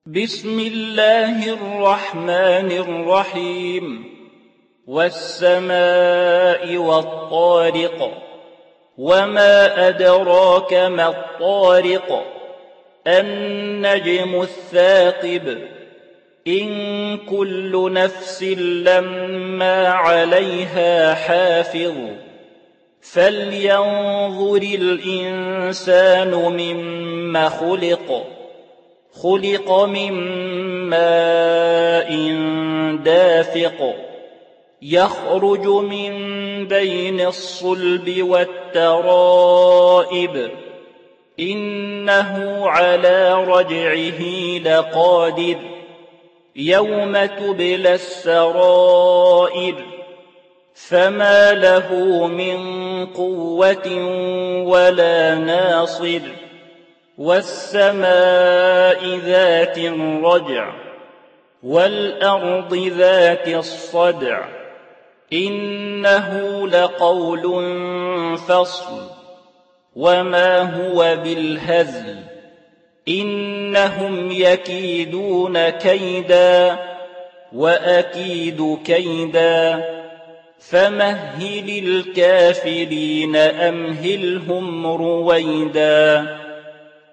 بسم الله الرحمن الرحيم والسماء والطارق وما أدراك ما الطارق النجم الثاقب إن كل نفس لما عليها حافظ فلينظر الإنسان مما خلق من ماء دافق يخرج من بين الصلب والترائب إنه على رجعه لقادر يوم تبلى السرائر فما له من قوة ولا ناصر والسماء ذات الرجع والأرض ذات الصدع إنه لقول فصل وما هو بالهزل إنهم يكيدون كيدا وأكيد كيدا فمهل الكافرين أمهلهم رويدا